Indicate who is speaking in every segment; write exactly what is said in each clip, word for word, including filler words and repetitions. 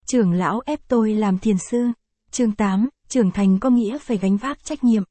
Speaker 1: Trưởng lão ép tôi làm thiền sư. Chương tám, trưởng thành có nghĩa phải gánh vác trách nhiệm.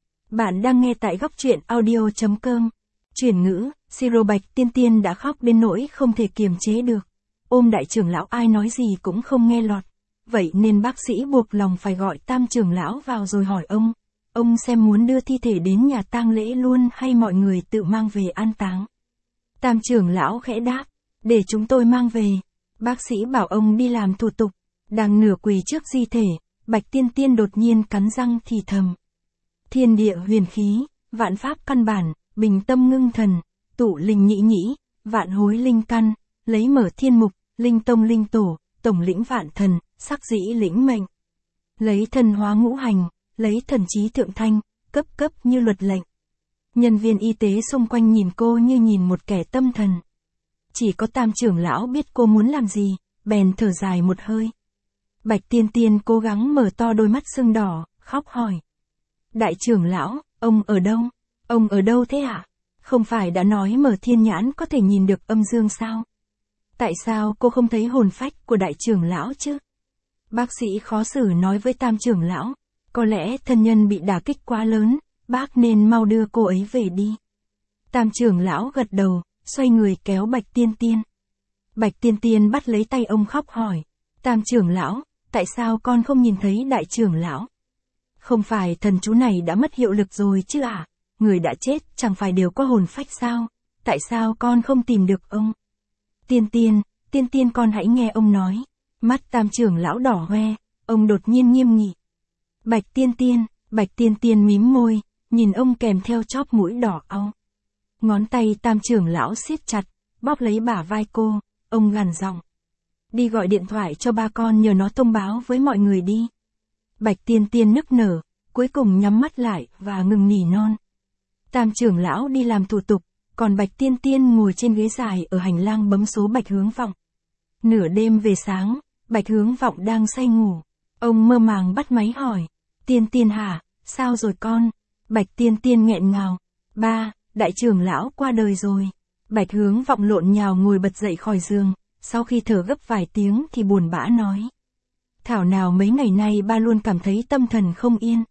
Speaker 1: Bạn đang nghe tại góc truyện audio chấm com. Chuyển ngữ, Siro Bạch Tiên Tiên đã khóc đến nỗi không thể kiềm chế được. Ôm đại trưởng lão ai nói gì cũng không nghe lọt. Vậy nên bác sĩ buộc lòng phải gọi Tam trưởng lão vào rồi hỏi ông. Ông xem muốn đưa thi thể đến nhà tang lễ luôn hay mọi người tự mang về an táng. Tam trưởng lão khẽ đáp, để chúng tôi mang về. Bác sĩ bảo ông đi làm thủ tục. Đang nửa quỳ trước di thể, Bạch Tiên Tiên đột nhiên cắn răng thì thầm. Thiên địa huyền khí, vạn pháp căn bản, bình tâm ngưng thần, tụ linh nhĩ nhĩ, vạn hối linh căn, lấy mở thiên mục, linh tông linh tổ, tổng lĩnh vạn thần, sắc dĩ lĩnh mệnh. Lấy thần hóa ngũ hành, lấy thần trí thượng thanh, cấp cấp như luật lệnh. Nhân viên y tế xung quanh nhìn cô như nhìn một kẻ tâm thần. Chỉ có Tam trưởng lão biết cô muốn làm gì, bèn thở dài một hơi. Bạch Tiên Tiên cố gắng mở to đôi mắt sưng đỏ, khóc hỏi. Đại trưởng lão, ông ở đâu? Ông ở đâu thế ạ? Không phải đã nói mở thiên nhãn có thể nhìn được âm dương sao? Tại sao cô không thấy hồn phách của đại trưởng lão chứ? Bác sĩ khó xử nói với Tam trưởng lão. Có lẽ thân nhân bị đả kích quá lớn, bác nên mau đưa cô ấy về đi. Tam trưởng lão gật đầu, xoay người kéo Bạch Tiên Tiên. Bạch Tiên Tiên bắt lấy tay ông khóc hỏi. Tam trưởng lão, tại sao con không nhìn thấy đại trưởng lão? Không phải thần chú này đã mất hiệu lực rồi chứ ạ? À? Người đã chết chẳng phải đều có hồn phách sao? Tại sao con không tìm được ông? Tiên Tiên, Tiên Tiên con hãy nghe ông nói. Mắt Tam trưởng lão đỏ hoe, ông đột nhiên nghiêm nghị. Bạch Tiên Tiên, Bạch Tiên Tiên mím môi, nhìn ông kèm theo chóp mũi đỏ au. Ngón tay Tam trưởng lão siết chặt, bóp lấy bả vai cô, ông gằn giọng. Đi gọi điện thoại cho ba con nhờ nó thông báo với mọi người đi. Bạch Tiên Tiên nức nở, cuối cùng nhắm mắt lại và ngừng nỉ non. Tam trưởng lão đi làm thủ tục, còn Bạch Tiên Tiên ngồi trên ghế dài ở hành lang bấm số Bạch Hướng Vọng. Nửa đêm về sáng, Bạch Hướng Vọng đang say ngủ. Ông mơ màng bắt máy hỏi. Tiên Tiên hả, sao rồi con? Bạch Tiên Tiên nghẹn ngào. Ba, đại trưởng lão qua đời rồi. Bạch Hướng Vọng lộn nhào ngồi bật dậy khỏi giường. Sau khi thở gấp vài tiếng thì buồn bã nói. Thảo nào mấy ngày nay ba luôn cảm thấy tâm thần không yên.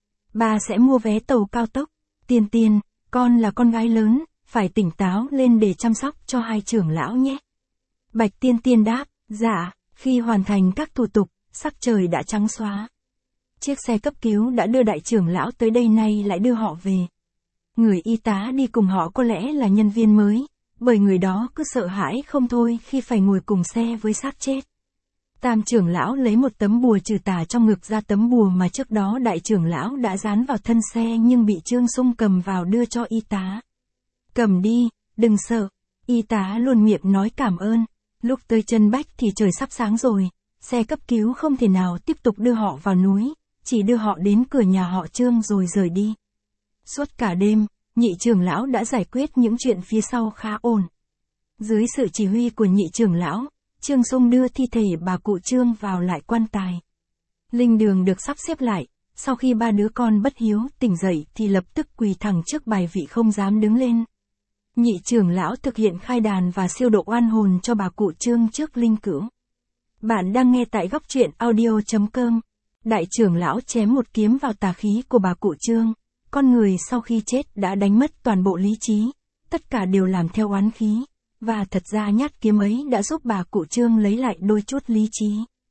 Speaker 1: Ba sẽ mua vé tàu cao tốc. Tiên Tiên, con là con gái lớn, phải tỉnh táo lên để chăm sóc cho hai trưởng lão nhé. Bạch Tiên Tiên đáp, dạ, khi hoàn thành các thủ tục, sắc trời đã trắng xóa. Chiếc xe cấp cứu đã đưa đại trưởng lão tới đây nay lại đưa họ về. Người y tá đi cùng họ có lẽ là nhân viên mới, bởi người đó cứ sợ hãi không thôi khi phải ngồi cùng xe với xác chết. Tam trưởng lão lấy một tấm bùa trừ tà trong ngực ra, tấm bùa mà trước đó đại trưởng lão đã dán vào thân xe nhưng bị Trương Sung cầm vào đưa cho y tá. Cầm đi, đừng sợ. Y tá luôn miệng nói cảm ơn. Lúc tới chân Bách thì trời sắp sáng rồi, xe cấp cứu không thể nào tiếp tục đưa họ vào núi, chỉ đưa họ đến cửa nhà họ Trương rồi rời đi. Suốt cả đêm, nhị trưởng lão đã giải quyết những chuyện phía sau khá ổn. Dưới sự chỉ huy của nhị trưởng lão, Trương Sung đưa thi thể bà cụ Trương vào lại quan tài. Linh đường được sắp xếp lại, sau khi ba đứa con bất hiếu tỉnh dậy thì lập tức quỳ thẳng trước bài vị không dám đứng lên. Nhị trưởng lão thực hiện khai đàn và siêu độ oan hồn cho bà cụ Trương trước linh cữu. Bạn đang nghe tại góc truyện audio chấm com. Đại trưởng lão chém một kiếm vào tà khí của bà cụ Trương. Con người sau khi chết đã đánh mất toàn bộ lý trí. Tất cả đều làm theo oán khí. Và thật ra nhát kiếm ấy đã giúp bà cụ Trương lấy lại đôi chút lý trí.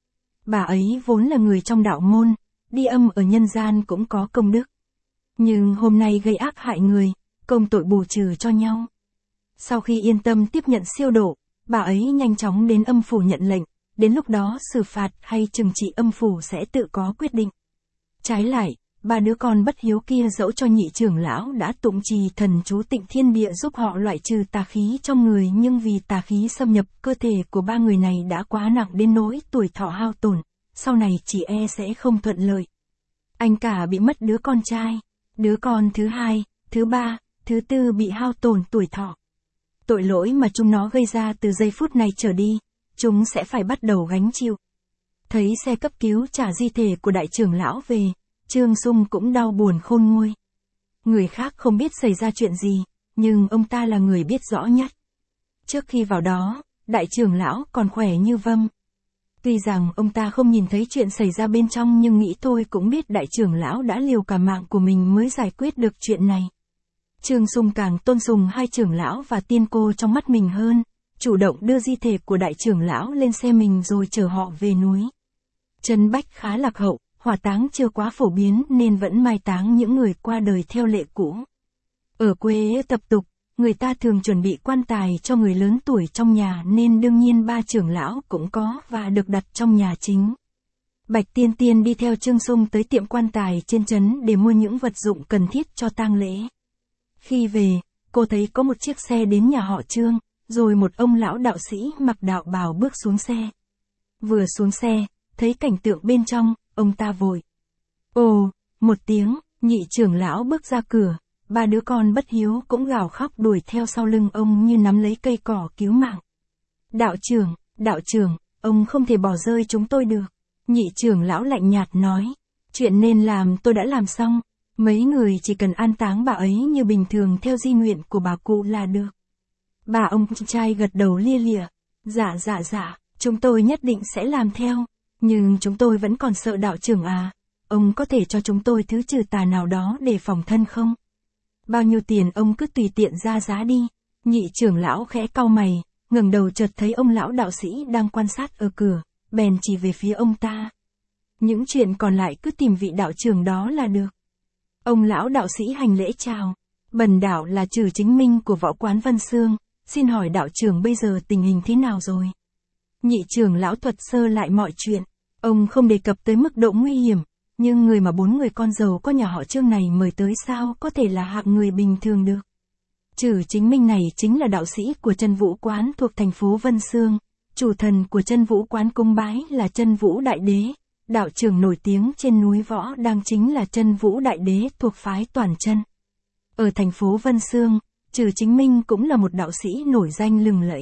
Speaker 1: Bà ấy vốn là người trong đạo môn, đi âm ở nhân gian cũng có công đức. Nhưng hôm nay gây ác hại người, công tội bù trừ cho nhau. Sau khi yên tâm tiếp nhận siêu độ, bà ấy nhanh chóng đến âm phủ nhận lệnh, đến lúc đó xử phạt hay trừng trị âm phủ sẽ tự có quyết định. Trái lại, ba đứa con bất hiếu kia dẫu cho nhị trưởng lão đã tụng trì thần chú Tịnh Thiên Địa giúp họ loại trừ tà khí trong người, nhưng vì tà khí xâm nhập cơ thể của ba người này đã quá nặng đến nỗi tuổi thọ hao tổn, sau này chỉ e sẽ không thuận lợi. Anh cả bị mất đứa con trai, đứa con thứ hai, thứ ba, thứ tư bị hao tổn tuổi thọ. Tội lỗi mà chúng nó gây ra từ giây phút này trở đi, chúng sẽ phải bắt đầu gánh chịu. Thấy xe cấp cứu trả di thể của đại trưởng lão về, Trương Sung cũng đau buồn khôn nguôi. Người khác không biết xảy ra chuyện gì, nhưng ông ta là người biết rõ nhất. Trước khi vào đó, đại trưởng lão còn khỏe như vâm. Tuy rằng ông ta không nhìn thấy chuyện xảy ra bên trong nhưng nghĩ thôi cũng biết đại trưởng lão đã liều cả mạng của mình mới giải quyết được chuyện này. Trương Sung càng tôn sùng hai trưởng lão và tiên cô trong mắt mình hơn, chủ động đưa di thể của đại trưởng lão lên xe mình rồi chở họ về núi. Trấn Bách khá lạc hậu, hỏa táng chưa quá phổ biến nên vẫn mai táng những người qua đời theo lệ cũ. Ở quê tập tục, người ta thường chuẩn bị quan tài cho người lớn tuổi trong nhà nên đương nhiên ba trưởng lão cũng có và được đặt trong nhà chính. Bạch Tiên Tiên đi theo Trương Sung tới tiệm quan tài trên trấn để mua những vật dụng cần thiết cho tang lễ. Khi về, cô thấy có một chiếc xe đến nhà họ Trương, rồi một ông lão đạo sĩ mặc đạo bào bước xuống xe. Vừa xuống xe, thấy cảnh tượng bên trong, ông ta vội. Ồ, một tiếng, nhị trưởng lão bước ra cửa, ba đứa con bất hiếu cũng gào khóc đuổi theo sau lưng ông như nắm lấy cây cỏ cứu mạng. Đạo trưởng, đạo trưởng, ông không thể bỏ rơi chúng tôi được. Nhị trưởng lão lạnh nhạt nói, chuyện nên làm tôi đã làm xong, mấy người chỉ cần an táng bà ấy như bình thường theo di nguyện của bà cụ là được. Bà ông trai gật đầu lia lịa, dạ dạ dạ, chúng tôi nhất định sẽ làm theo, nhưng chúng tôi vẫn còn sợ đạo trưởng à, ông có thể cho chúng tôi thứ trừ tà nào đó để phòng thân không? Bao nhiêu tiền ông cứ tùy tiện ra giá đi. Nhị trưởng lão khẽ cau mày, ngẩng đầu chợt thấy ông lão đạo sĩ đang quan sát ở cửa, bèn chỉ về phía ông ta. Những chuyện còn lại cứ tìm vị đạo trưởng đó là được. Ông lão đạo sĩ hành lễ chào. Bần đạo là Trử Chính Minh của võ quán Vân Xương, xin hỏi đạo trưởng bây giờ tình hình thế nào rồi? Nhị trưởng lão thuật sơ lại mọi chuyện, ông không đề cập tới mức độ nguy hiểm, nhưng người mà bốn người con giàu có nhà họ Trương này mời tới sao có thể là hạng người bình thường được. Trử Chính Minh này chính là đạo sĩ của Chân Vũ Quán thuộc thành phố Vân Xương, chủ thần của Chân Vũ Quán cung bái là Chân Vũ Đại Đế, đạo trưởng nổi tiếng trên núi Võ đang chính là Chân Vũ Đại Đế thuộc phái Toàn Chân. Ở thành phố Vân Xương, Trử Chính Minh cũng là một đạo sĩ nổi danh lừng lẫy.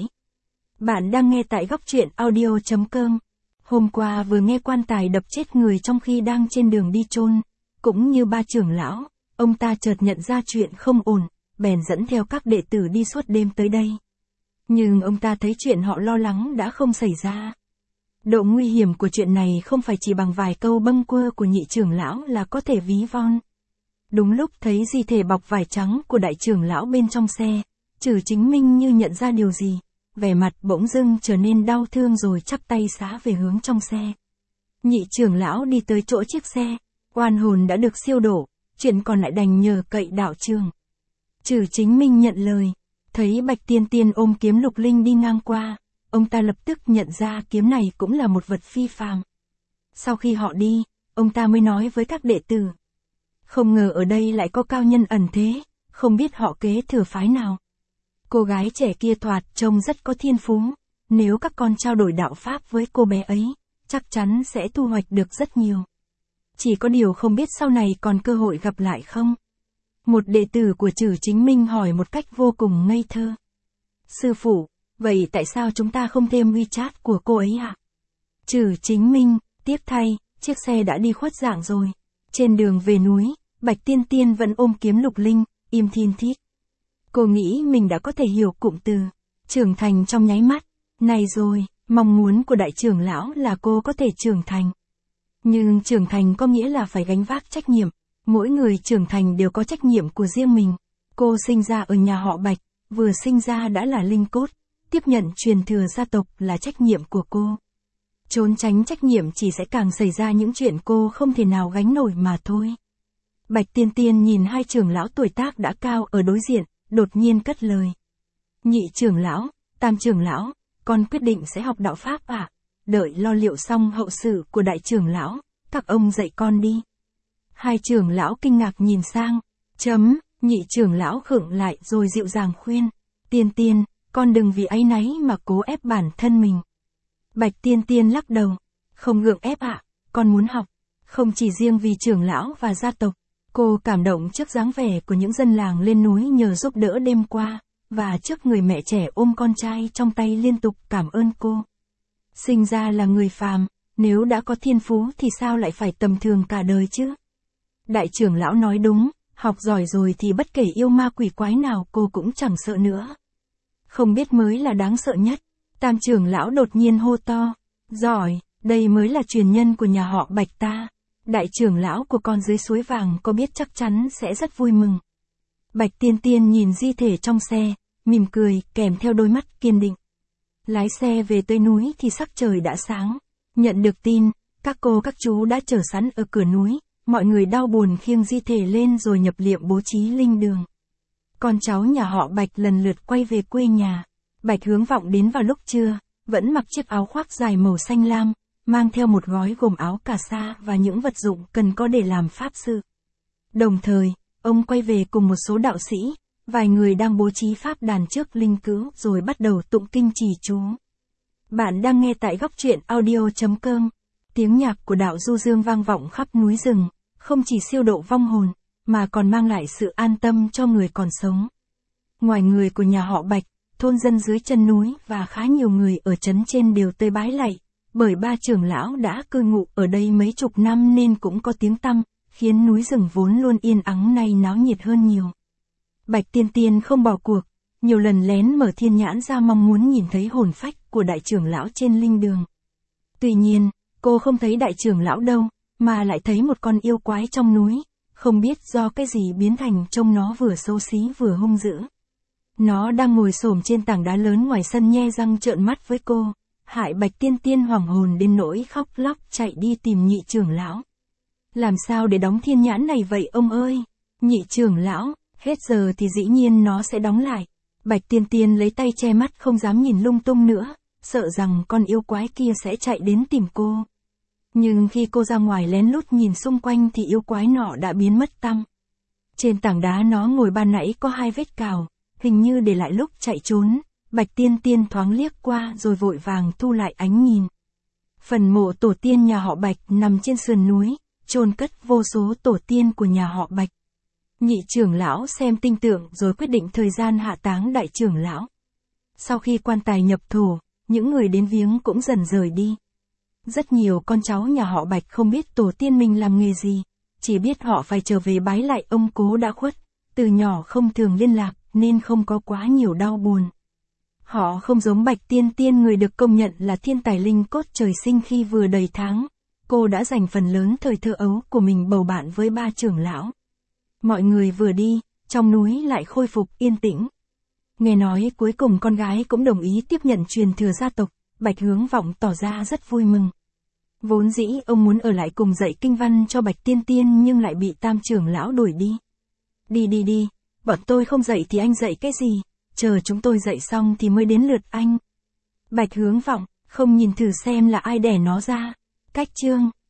Speaker 1: Bạn đang nghe tại góc truyện audio chấm com. Hôm qua vừa nghe quan tài đập chết người trong khi đang trên đường đi chôn, cũng như ba trưởng lão, ông ta chợt nhận ra chuyện không ổn, bèn dẫn theo các đệ tử đi suốt đêm tới đây. Nhưng ông ta thấy chuyện họ lo lắng đã không xảy ra. Độ nguy hiểm của chuyện này không phải chỉ bằng vài câu bâng quơ của nhị trưởng lão là có thể ví von. Đúng lúc thấy di thể bọc vải trắng của đại trưởng lão bên trong xe, Trử Chính Minh như nhận ra điều gì, vẻ mặt bỗng dưng trở nên đau thương rồi chắp tay xá về hướng trong xe. Nhị trưởng lão đi tới chỗ chiếc xe, oan hồn đã được siêu đổ, chuyện còn lại đành nhờ cậy đạo trưởng. Trử Chính Minh nhận lời, thấy Bạch Tiên Tiên ôm kiếm lục linh đi ngang qua, ông ta lập tức nhận ra kiếm này cũng là một vật phi phàm. Sau khi họ đi, ông ta mới nói với các đệ tử. Không ngờ ở đây lại có cao nhân ẩn thế, không biết họ kế thừa phái nào. Cô gái trẻ kia thoạt trông rất có thiên phú, nếu các con trao đổi đạo pháp với cô bé ấy, chắc chắn sẽ thu hoạch được rất nhiều. Chỉ có điều không biết sau này còn cơ hội gặp lại không? Một đệ tử của Trử Chính Minh hỏi một cách vô cùng ngây thơ. Sư phụ, vậy tại sao chúng ta không thêm WeChat của cô ấy ạ? Trử Chính Minh, tiếc thay, chiếc xe đã đi khuất dạng rồi. Trên đường về núi, Bạch Tiên Tiên vẫn ôm kiếm lục linh, im thin thít. Cô nghĩ mình đã có thể hiểu cụm từ trưởng thành trong nháy mắt. Này rồi, mong muốn của đại trưởng lão là cô có thể trưởng thành. Nhưng trưởng thành có nghĩa là phải gánh vác trách nhiệm. Mỗi người trưởng thành đều có trách nhiệm của riêng mình. Cô sinh ra ở nhà họ Bạch, vừa sinh ra đã là linh cốt, tiếp nhận truyền thừa gia tộc là trách nhiệm của cô. Trốn tránh trách nhiệm chỉ sẽ càng xảy ra những chuyện cô không thể nào gánh nổi mà thôi. Bạch Tiên Tiên nhìn hai trưởng lão tuổi tác đã cao ở đối diện, đột nhiên cất lời. Nhị trưởng lão, tam trưởng lão, con quyết định sẽ học đạo pháp à? Đợi lo liệu xong hậu sự của đại trưởng lão, các ông dạy con đi. Hai trưởng lão kinh ngạc nhìn sang, chấm, nhị trưởng lão khựng lại rồi dịu dàng khuyên. Tiên Tiên, con đừng vì áy náy mà cố ép bản thân mình. Bạch Tiên Tiên lắc đầu, không gượng ép ạ, à, con muốn học, không chỉ riêng vì trưởng lão và gia tộc. Cô cảm động trước dáng vẻ của những dân làng lên núi nhờ giúp đỡ đêm qua, và trước người mẹ trẻ ôm con trai trong tay liên tục cảm ơn cô. Sinh ra là người phàm, nếu đã có thiên phú thì sao lại phải tầm thường cả đời chứ? Đại trưởng lão nói đúng, học giỏi rồi thì bất kể yêu ma quỷ quái nào cô cũng chẳng sợ nữa. Không biết mới là đáng sợ nhất. Tam trưởng lão đột nhiên hô to, giỏi, đây mới là truyền nhân của nhà họ Bạch ta. Đại trưởng lão của con dưới suối vàng có biết chắc chắn sẽ rất vui mừng. Bạch Tiên Tiên nhìn di thể trong xe, mỉm cười, kèm theo đôi mắt kiên định. Lái xe về tới núi thì sắc trời đã sáng. Nhận được tin, các cô các chú đã chờ sẵn ở cửa núi, mọi người đau buồn khiêng di thể lên rồi nhập liệm bố trí linh đường. Con cháu nhà họ Bạch lần lượt quay về quê nhà. Bạch Hướng Vọng đến vào lúc trưa, vẫn mặc chiếc áo khoác dài màu xanh lam, mang theo một gói gồm áo cà sa và những vật dụng cần có để làm pháp sự. Đồng thời, ông quay về cùng một số đạo sĩ, vài người đang bố trí pháp đàn trước linh cữu rồi bắt đầu tụng kinh trì chú. Bạn đang nghe tại góc truyện audio chấm com. Tiếng nhạc của đạo du dương vang vọng khắp núi rừng, không chỉ siêu độ vong hồn, mà còn mang lại sự an tâm cho người còn sống. Ngoài người của nhà họ Bạch, thôn dân dưới chân núi và khá nhiều người ở trấn trên đều tới bái lạy, bởi ba trưởng lão đã cư ngụ ở đây mấy chục năm nên cũng có tiếng tăm, khiến núi rừng vốn luôn yên ắng nay náo nhiệt hơn nhiều. Bạch Tiên Tiên không bỏ cuộc, nhiều lần lén mở thiên nhãn ra mong muốn nhìn thấy hồn phách của đại trưởng lão trên linh đường. Tuy nhiên, cô không thấy đại trưởng lão đâu, mà lại thấy một con yêu quái trong núi, không biết do cái gì biến thành trông nó vừa xấu xí vừa hung dữ. Nó đang ngồi xổm trên tảng đá lớn ngoài sân nhe răng trợn mắt với cô, hại Bạch Tiên Tiên hoảng hồn đến nỗi khóc lóc chạy đi tìm nhị trưởng lão. Làm sao để đóng thiên nhãn này vậy ông ơi? Nhị trưởng lão, hết giờ thì dĩ nhiên nó sẽ đóng lại. Bạch Tiên Tiên lấy tay che mắt không dám nhìn lung tung nữa, sợ rằng con yêu quái kia sẽ chạy đến tìm cô. Nhưng khi cô ra ngoài lén lút nhìn xung quanh thì yêu quái nọ đã biến mất tăm. Trên tảng đá nó ngồi ban nãy có hai vết cào, hình như để lại lúc chạy trốn. Bạch Tiên Tiên thoáng liếc qua rồi vội vàng thu lại ánh nhìn. Phần mộ tổ tiên nhà họ Bạch nằm trên sườn núi, chôn cất vô số tổ tiên của nhà họ Bạch. Nhị trưởng lão xem tinh tượng rồi quyết định thời gian hạ táng đại trưởng lão. Sau khi quan tài nhập thổ, những người đến viếng cũng dần rời đi. Rất nhiều con cháu nhà họ Bạch không biết tổ tiên mình làm nghề gì, chỉ biết họ phải trở về bái lại ông cố đã khuất, từ nhỏ không thường liên lạc nên không có quá nhiều đau buồn. Họ không giống Bạch Tiên Tiên, người được công nhận là thiên tài linh cốt trời sinh khi vừa đầy tháng. Cô đã dành phần lớn thời thơ ấu của mình bầu bạn với ba trưởng lão. Mọi người vừa đi, trong núi lại khôi phục yên tĩnh. Nghe nói cuối cùng con gái cũng đồng ý tiếp nhận truyền thừa gia tộc, Bạch Hướng Vọng tỏ ra rất vui mừng. Vốn dĩ ông muốn ở lại cùng dạy kinh văn cho Bạch Tiên Tiên nhưng lại bị tam trưởng lão đuổi đi. Đi đi đi, bọn tôi không dạy thì anh dạy cái gì, chờ chúng tôi dạy xong thì mới đến lượt anh. Bạch Hướng Vọng, không nhìn thử xem là ai đẻ nó ra. Cách chương.